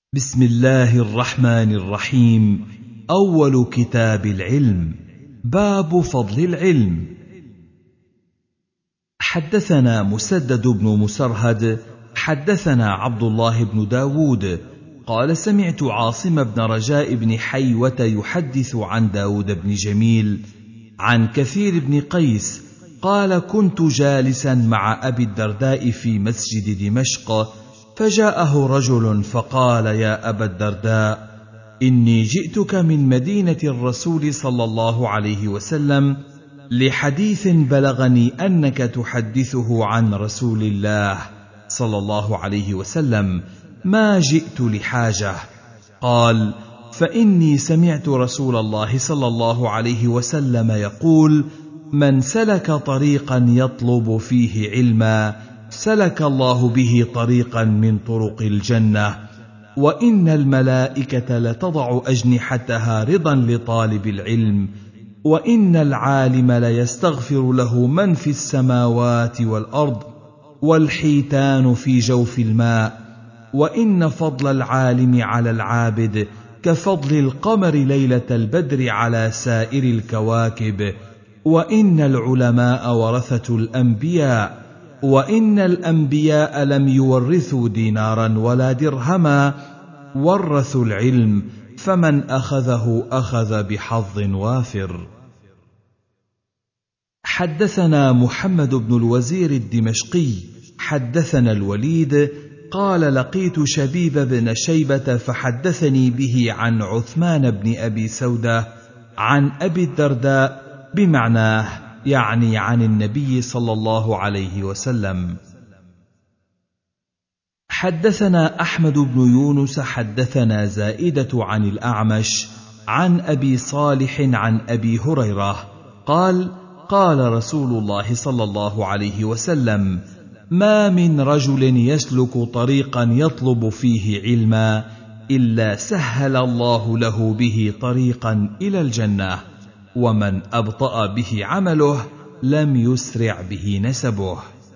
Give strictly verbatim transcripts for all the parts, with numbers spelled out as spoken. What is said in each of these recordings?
بسم الله الرحمن الرحيم. أول كتاب العلم. باب فضل العلم. حدثنا مسدد بن مسرهد حدثنا عبد الله بن داود قال سمعت عاصم بن رجاء بن حيوة يحدث عن داود بن جميل عن كثير بن قيس قال كنت جالسا مع أبي الدرداء في مسجد دمشق، فجاءه رجل فقال: يا أبا الدرداء، إني جئتك من مدينة الرسول صلى الله عليه وسلم لحديث بلغني أنك تحدثه عن رسول الله صلى الله عليه وسلم، ما جئت لحاجة. قال: فإني سمعت رسول الله صلى الله عليه وسلم يقول: من سلك طريقا يطلب فيه علما سلك الله به طريقا من طرق الجنة، وإن الملائكة لتضع أجنحتها رضا لطالب العلم، وإن العالم ليستغفر له من في السماوات والأرض والحيتان في جوف الماء، وإن فضل العالم على العابد كفضل القمر ليلة البدر على سائر الكواكب، وإن العلماء ورثة الأنبياء، وإن الأنبياء لم يورثوا دينارا ولا درهما، ورثوا العلم، فمن أخذه أخذ بحظ وافر. حدثنا محمد بن الوزير الدمشقي حدثنا الوليد قال لقيت شبيب بن شيبة فحدثني به عن عثمان بن أبي سودة عن أبي الدرداء بمعناه، يعني عن النبي صلى الله عليه وسلم. حدثنا أحمد بن يونس حدثنا زائدة عن الأعمش عن أبي صالح عن أبي هريرة قال: قال رسول الله صلى الله عليه وسلم: ما من رجل يسلك طريقا يطلب فيه علما إلا سهل الله له به طريقا إلى الجنة، ومن أبطأ به عمله لم يسرع به نسبه.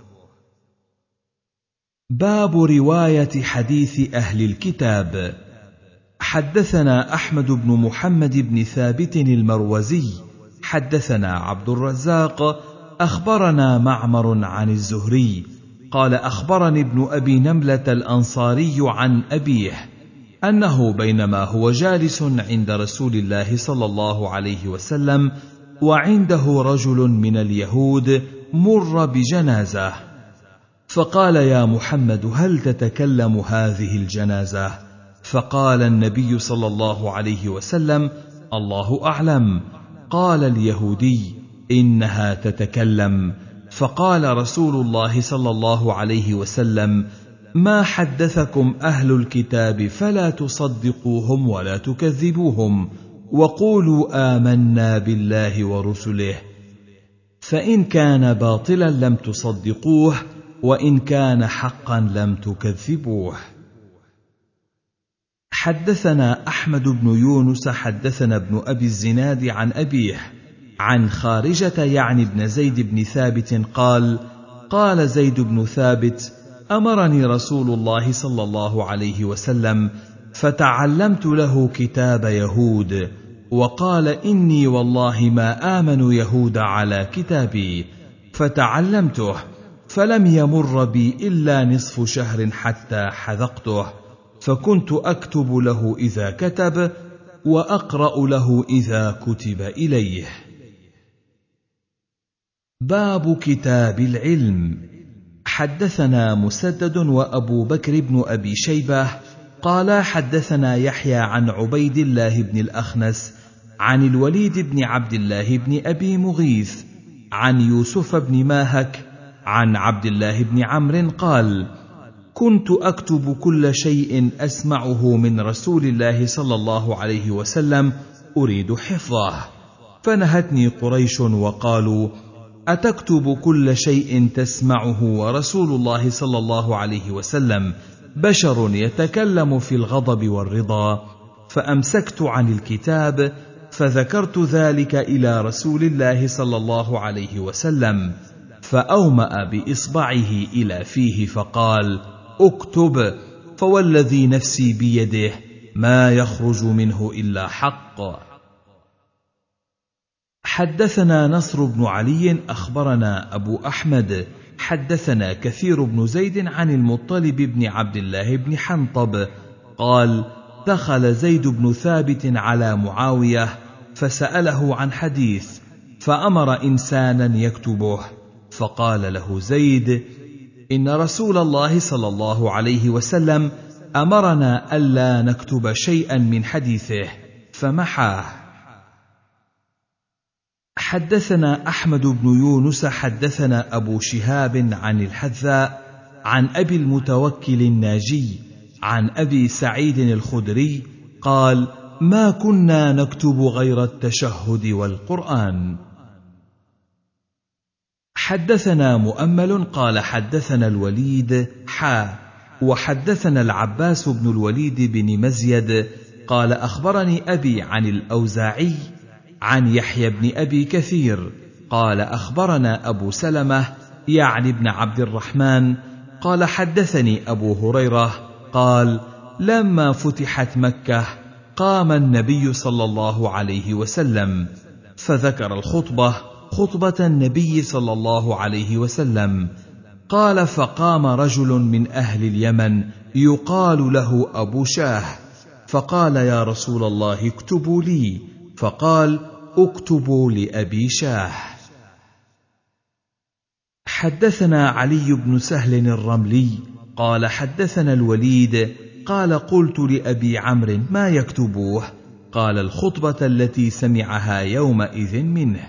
باب رواية حديث أهل الكتاب. حدثنا أحمد بن محمد بن ثابت المروزي حدثنا عبد الرزاق أخبرنا معمر عن الزهري قال أخبرني ابن أبي نملة الأنصاري عن أبيه أنه بينما هو جالس عند رسول الله صلى الله عليه وسلم وعنده رجل من اليهود مر بجنازة، فقال: يا محمد، هل تتكلم هذه الجنازة؟ فقال النبي صلى الله عليه وسلم: الله أعلم. قال اليهودي: إنها تتكلم. فقال رسول الله صلى الله عليه وسلم: ما حدثكم أهل الكتاب فلا تصدقوهم ولا تكذبوهم، وقولوا آمنا بالله ورسله، فإن كان باطلا لم تصدقوه، وإن كان حقا لم تكذبوه. حدثنا أحمد بن يونس حدثنا ابن أبي الزناد عن أبيه عن خارجة يعني ابن زيد بن ثابت قال: قال زيد بن ثابت: أمرني رسول الله صلى الله عليه وسلم فتعلمت له كتاب يهود، وقال: إني والله ما آمن يهود على كتابي، فتعلمته، فلم يمر بي إلا نصف شهر حتى حذقته، فكنت أكتب له إذا كتب، وأقرأ له إذا كتب إليه. باب كتاب العلم. حدثنا مسدد وأبو بكر بن أبي شيبة قال حدثنا يحيى عن عبيد الله بن الأخنس عن الوليد بن عبد الله بن أبي مغيث عن يوسف بن ماهك عن عبد الله بن عمرو قال: كنت أكتب كل شيء أسمعه من رسول الله صلى الله عليه وسلم أريد حفظه، فنهتني قريش وقالوا: أتكتب كل شيء تسمعه ورسول الله صلى الله عليه وسلم بشر يتكلم في الغضب والرضا؟ فأمسكت عن الكتاب، فذكرت ذلك إلى رسول الله صلى الله عليه وسلم، فأومأ بإصبعه إلى فيه فقال: اكتب، فوالذي نفسي بيده ما يخرج منه إلا حق. حدثنا نصر بن علي أخبرنا أبو أحمد حدثنا كثير بن زيد عن المطلب بن عبد الله بن حنطب قال: دخل زيد بن ثابت على معاوية فسأله عن حديث، فأمر إنسانا يكتبه، فقال له زيد: إن رسول الله صلى الله عليه وسلم أمرنا ألا نكتب شيئا من حديثه، فمحاه. حدثنا أحمد بن يونس حدثنا أبو شهاب عن الحذاء عن أبي المتوكل الناجي عن أبي سعيد الخدري قال: ما كنا نكتب غير التشهد والقرآن. حدثنا مؤمل قال حدثنا الوليد حا وحدثنا العباس بن الوليد بن مزيد قال: أخبرني أبي عن الأوزاعي عن يحيى بن أبي كثير قال: أخبرنا أبو سلمة يعني ابن عبد الرحمن قال: حدثني أبو هريرة قال: لما فتحت مكة قام النبي صلى الله عليه وسلم فذكر الخطبة خطبة النبي صلى الله عليه وسلم قال: فقام رجل من أهل اليمن يقال له أبو شاه فقال: يا رسول الله اكتبوا لي، فقال: اكتبوا لأبي شاه. حدثنا علي بن سهل الرملي قال حدثنا الوليد قال: قلت لأبي عمرو ما يكتبوه؟ قال: الخطبة التي سمعها يومئذ منه.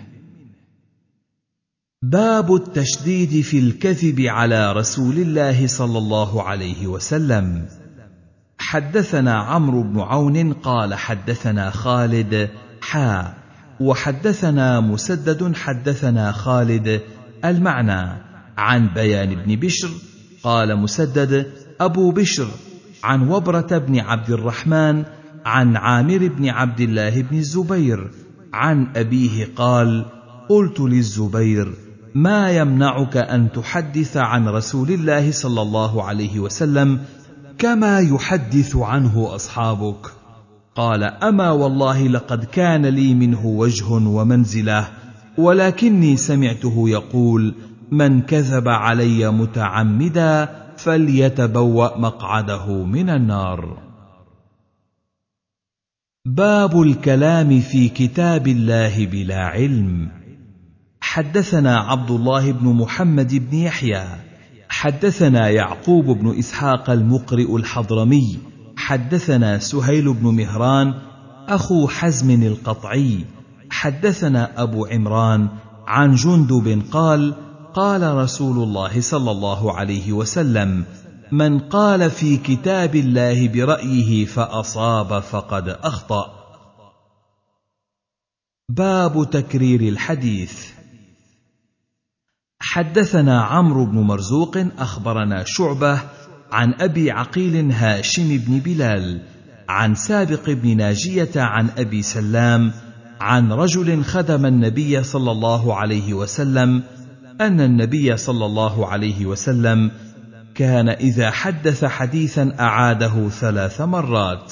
باب التشديد في الكذب على رسول الله صلى الله عليه وسلم. حدثنا عمرو بن عون قال حدثنا خالد حا وحدثنا مسدد حدثنا خالد المعنى عن بيان بن بشر قال مسدد: أبو بشر عن وبرة بن عبد الرحمن عن عامر بن عبد الله بن الزبير عن أبيه قال: قلت للزبير: ما يمنعك أن تحدث عن رسول الله صلى الله عليه وسلم كما يحدث عنه أصحابك؟ قال: أما والله لقد كان لي منه وجه ومنزلة، ولكني سمعته يقول: من كذب علي متعمدا فليتبوأ مقعده من النار. باب الكلام في كتاب الله بلا علم. حدثنا عبد الله بن محمد بن يحيى حدثنا يعقوب بن إسحاق المقرئ الحضرمي حدثنا سهيل بن مهران أخو حزم القطعي حدثنا أبو عمران عن جندب قال: قال رسول الله صلى الله عليه وسلم: من قال في كتاب الله برأيه فأصاب فقد أخطأ. باب تكرير الحديث. حدثنا عمرو بن مرزوق أخبرنا شعبة عن أبي عقيل هاشم بن بلال عن سابق بن ناجية عن أبي سلام عن رجل خدم النبي صلى الله عليه وسلم أن النبي صلى الله عليه وسلم كان إذا حدث حديثا أعاده ثلاث مرات.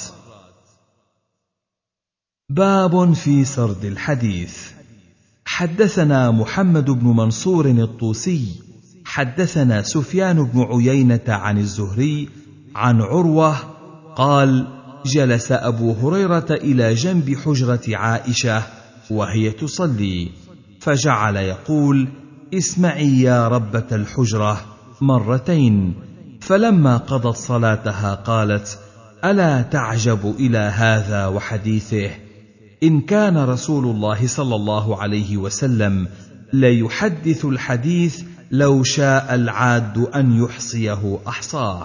باب في سرد الحديث. حدثنا محمد بن منصور الطوسي حدثنا سفيان بن عيينة عن الزهري عن عروة قال: جلس أبو هريرة إلى جنب حجرة عائشة وهي تصلي، فجعل يقول: اسمعي يا ربة الحجرة مرتين، فلما قضت صلاتها قالت: ألا تعجب إلى هذا وحديثه؟ إن كان رسول الله صلى الله عليه وسلم ليحدث الحديث لو شاء العاد أن يحصيه أحصاه.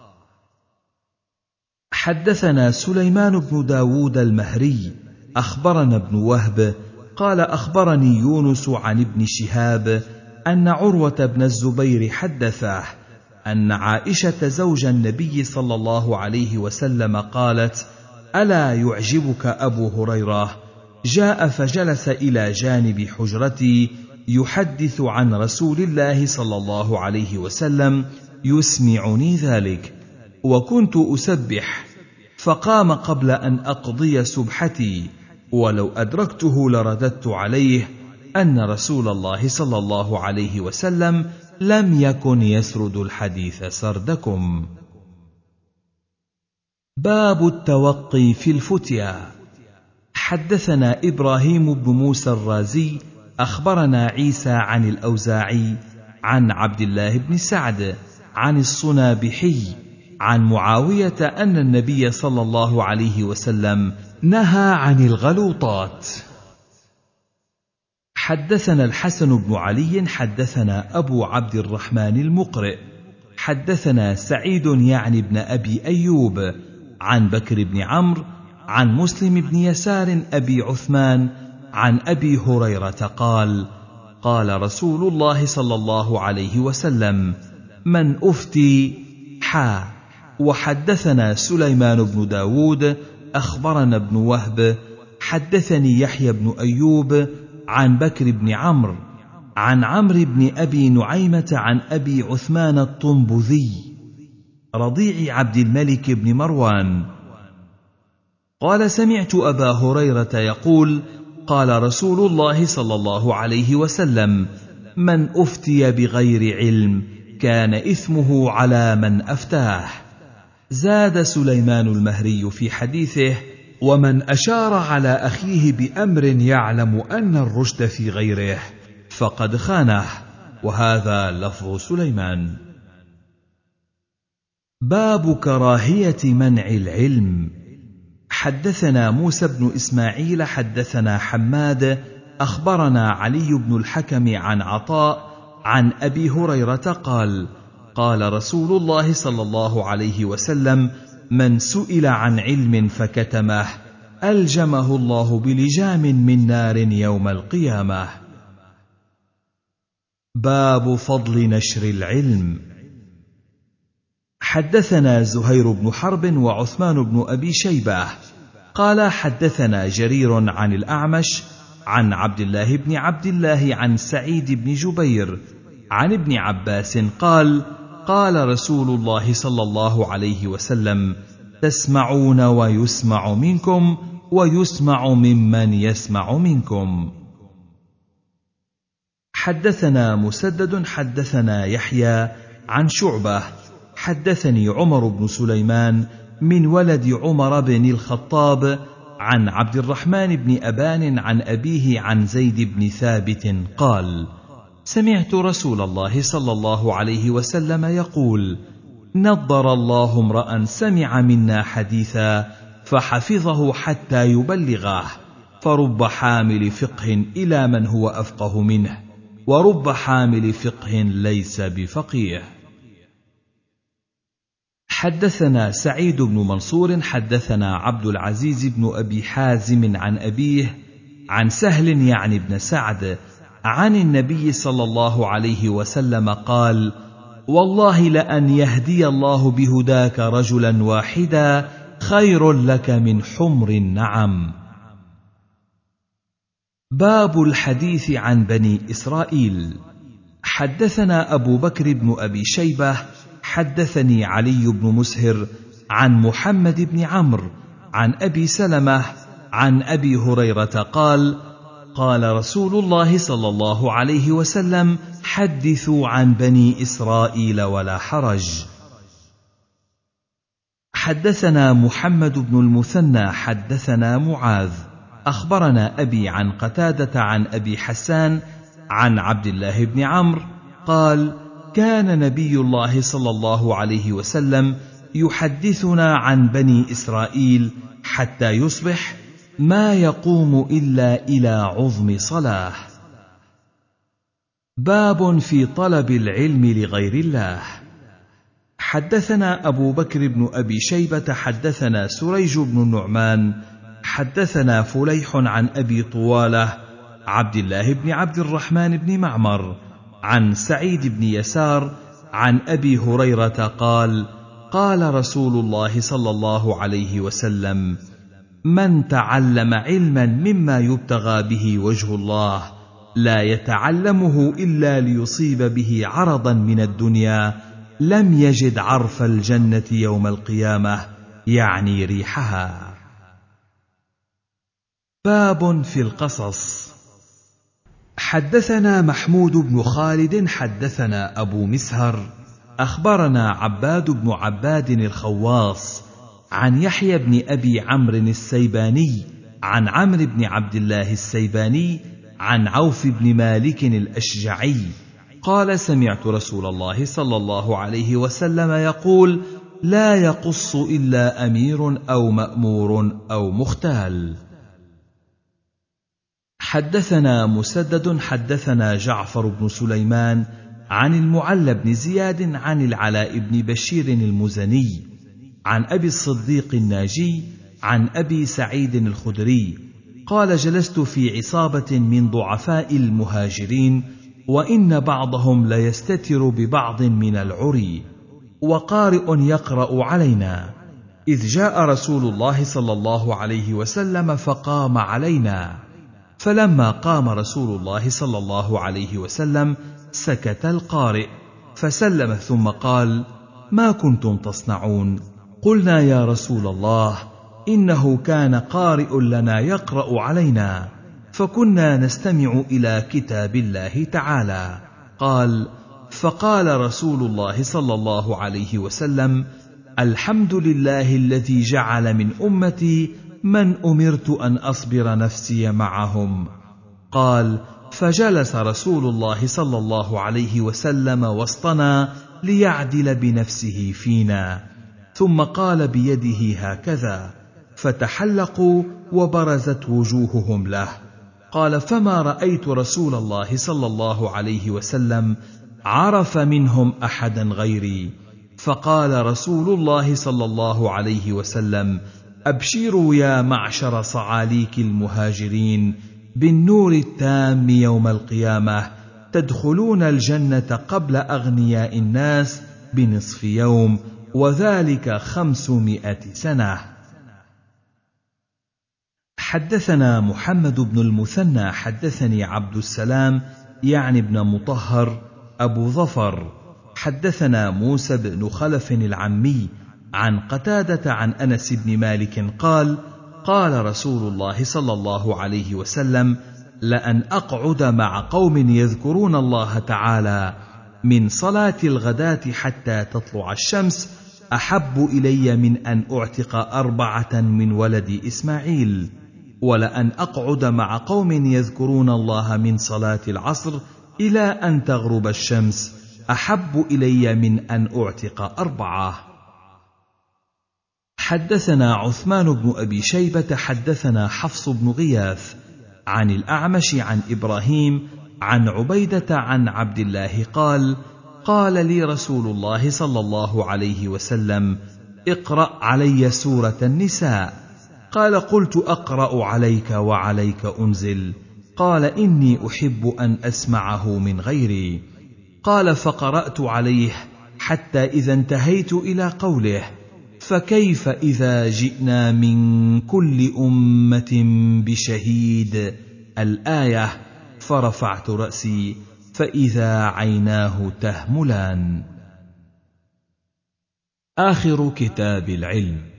حدثنا سليمان بن داود المهري أخبرنا ابن وهب قال: أخبرني يونس عن ابن شهاب أن عروة بن الزبير حدثه أن عائشة زوج النبي صلى الله عليه وسلم قالت: ألا يعجبك أبو هريرة؟ جاء فجلس إلى جانب حجرتي يحدث عن رسول الله صلى الله عليه وسلم يسمعني ذلك، وكنت أسبح، فقام قبل أن أقضي سبحتي، ولو أدركته لرددت عليه أن رسول الله صلى الله عليه وسلم لم يكن يسرد الحديث سردكم. باب التوقي في الفتيا. حدثنا إبراهيم بن موسى الرازي أخبرنا عيسى عن الأوزاعي عن عبد الله بن سعد عن الصنابحي عن معاوية أن النبي صلى الله عليه وسلم نهى عن الغلوطات. حدثنا الحسن بن علي حدثنا أبو عبد الرحمن المقرئ حدثنا سعيد يعني بن أبي أيوب عن بكر بن عمرو عن مسلم بن يسار أبي عثمان عن أبي هريرة قال: قال رسول الله صلى الله عليه وسلم: من أفتي حا. وحدثنا سليمان بن داود أخبرنا ابن وهب حدثني يحيى بن أيوب عن بكر بن عمرو عن عمرو بن أبي نعيمة عن أبي عثمان الطنبذي رضيع عبد الملك بن مروان قال: سمعت أبا هريرة يقول: قال رسول الله صلى الله عليه وسلم: من أفتي بغير علم كان إثمه على من أفتاه. زاد سليمان المهري في حديثه: ومن أشار على أخيه بأمر يعلم أن الرشد في غيره فقد خانه. وهذا لفظ سليمان. باب كراهية منع العلم. حدثنا موسى بن إسماعيل حدثنا حماد أخبرنا علي بن الحكم عن عطاء عن أبي هريرة قال: قال رسول الله صلى الله عليه وسلم: من سئل عن علم فكتمه ألجمه الله بلجام من نار يوم القيامة. باب فضل نشر العلم. حدثنا زهير بن حرب وعثمان بن أبي شيبة قال: حدثنا جرير عن الأعمش عن عبد الله بن عبد الله عن سعيد بن جبير عن ابن عباس قال: قال رسول الله صلى الله عليه وسلم: تسمعون ويسمع منكم ويسمع ممن يسمع منكم. حدثنا مسدد حدثنا يحيى عن شعبة حدثني عمر بن سليمان من ولد عمر بن الخطاب عن عبد الرحمن بن أبان عن أبيه عن زيد بن ثابت قال: سمعت رسول الله صلى الله عليه وسلم يقول: نضر الله امرأ سمع منا حديثا فحفظه حتى يبلغه، فرب حامل فقه إلى من هو أفقه منه، ورب حامل فقه ليس بفقيه. حدثنا سعيد بن منصور حدثنا عبد العزيز بن أبي حازم عن أبيه عن سهل يعني بن سعد عن النبي صلى الله عليه وسلم قال: والله لأن يهدي الله بهداك رجلا واحدا خير لك من حمر النعم. باب الحديث عن بني إسرائيل. حدثنا أبو بكر بن أبي شيبة حدثني علي بن مسهر عن محمد بن عمرو عن أبي سلمة عن أبي هريرة قال: قال رسول الله صلى الله عليه وسلم: حدثوا عن بني إسرائيل ولا حرج. حدثنا محمد بن المثنى حدثنا معاذ أخبرنا أبي عن قتادة عن أبي حسان عن عبد الله بن عمرو قال: كان نبي الله صلى الله عليه وسلم يحدثنا عن بني إسرائيل حتى يصبح ما يقوم إلا إلى عظم صلاة. باب في طلب العلم لغير الله. حدثنا أبو بكر بن أبي شيبة حدثنا سريج بن النعمان حدثنا فليح عن أبي طوالة عبد الله بن عبد الرحمن بن معمر عن سعيد بن يسار عن أبي هريرة قال: قال رسول الله صلى الله عليه وسلم: من تعلم علما مما يبتغى به وجه الله لا يتعلمه إلا ليصيب به عرضا من الدنيا لم يجد عرف الجنة يوم القيامة، يعني ريحها. باب في القصص. حدثنا محمود بن خالد حدثنا أبو مسهر أخبرنا عباد بن عباد الخواص عن يحيى بن أبي عمرو السيباني عن عمرو بن عبد الله السيباني عن عوف بن مالك الأشجعي قال: سمعت رسول الله صلى الله عليه وسلم يقول: لا يقص إلا أمير أو مأمور أو مختال. حدثنا مسدد حدثنا جعفر بن سليمان عن المعلى بن زياد عن العلاء بن بشير المزني عن أبي الصديق الناجي عن أبي سعيد الخدري قال: جلست في عصابة من ضعفاء المهاجرين، وإن بعضهم ليستتر ببعض من العري، وقارئ يقرأ علينا، إذ جاء رسول الله صلى الله عليه وسلم فقام علينا، فلما قام رسول الله صلى الله عليه وسلم سكت القارئ فسلم ثم قال: ما كنتم تصنعون؟ قلنا: يا رسول الله، إنه كان قارئ لنا يقرأ علينا، فكنا نستمع إلى كتاب الله تعالى. قال: فقال رسول الله صلى الله عليه وسلم: الحمد لله الذي جعل من أمتي من أمرت أن أصبر نفسي معهم. قال: فجلس رسول الله صلى الله عليه وسلم وسطنا ليعدل بنفسه فينا، ثم قال بيده هكذا، فتحلقوا وبرزت وجوههم له. قال: فما رأيت رسول الله صلى الله عليه وسلم عرف منهم أحدا غيري. فقال رسول الله صلى الله عليه وسلم: أبشروا يا معشر صعاليك المهاجرين بالنور التام يوم القيامة، تدخلون الجنة قبل أغنياء الناس بنصف يوم، وذلك خمسمائة سنة. حدثنا محمد بن المثنى حدثني عبد السلام يعني ابن مطهر أبو ظفر حدثنا موسى بن خلف العمي عن قتادة عن أنس بن مالك قال: قال رسول الله صلى الله عليه وسلم: لأن أقعد مع قوم يذكرون الله تعالى من صلاة الغداة حتى تطلع الشمس أحب إلي من أن أعتق أربعة من ولد إسماعيل، ولأن أقعد مع قوم يذكرون الله من صلاة العصر إلى أن تغرب الشمس أحب إلي من أن أعتق أربعة. حدثنا عثمان بن أبي شيبة حدثنا حفص بن غياث عن الأعمش عن إبراهيم عن عبيدة عن عبد الله قال: قال لي رسول الله صلى الله عليه وسلم: اقرأ علي سورة النساء. قال: قلت: أقرأ عليك وعليك أنزل. قال: إني أحب أن أسمعه من غيري. قال: فقرأت عليه حتى إذا انتهيت إلى قوله: فكيف إذا جئنا من كل أمة بشهيد، الآية، فرفعت رأسي فإذا عيناه تهملان. آخر كتاب العلم.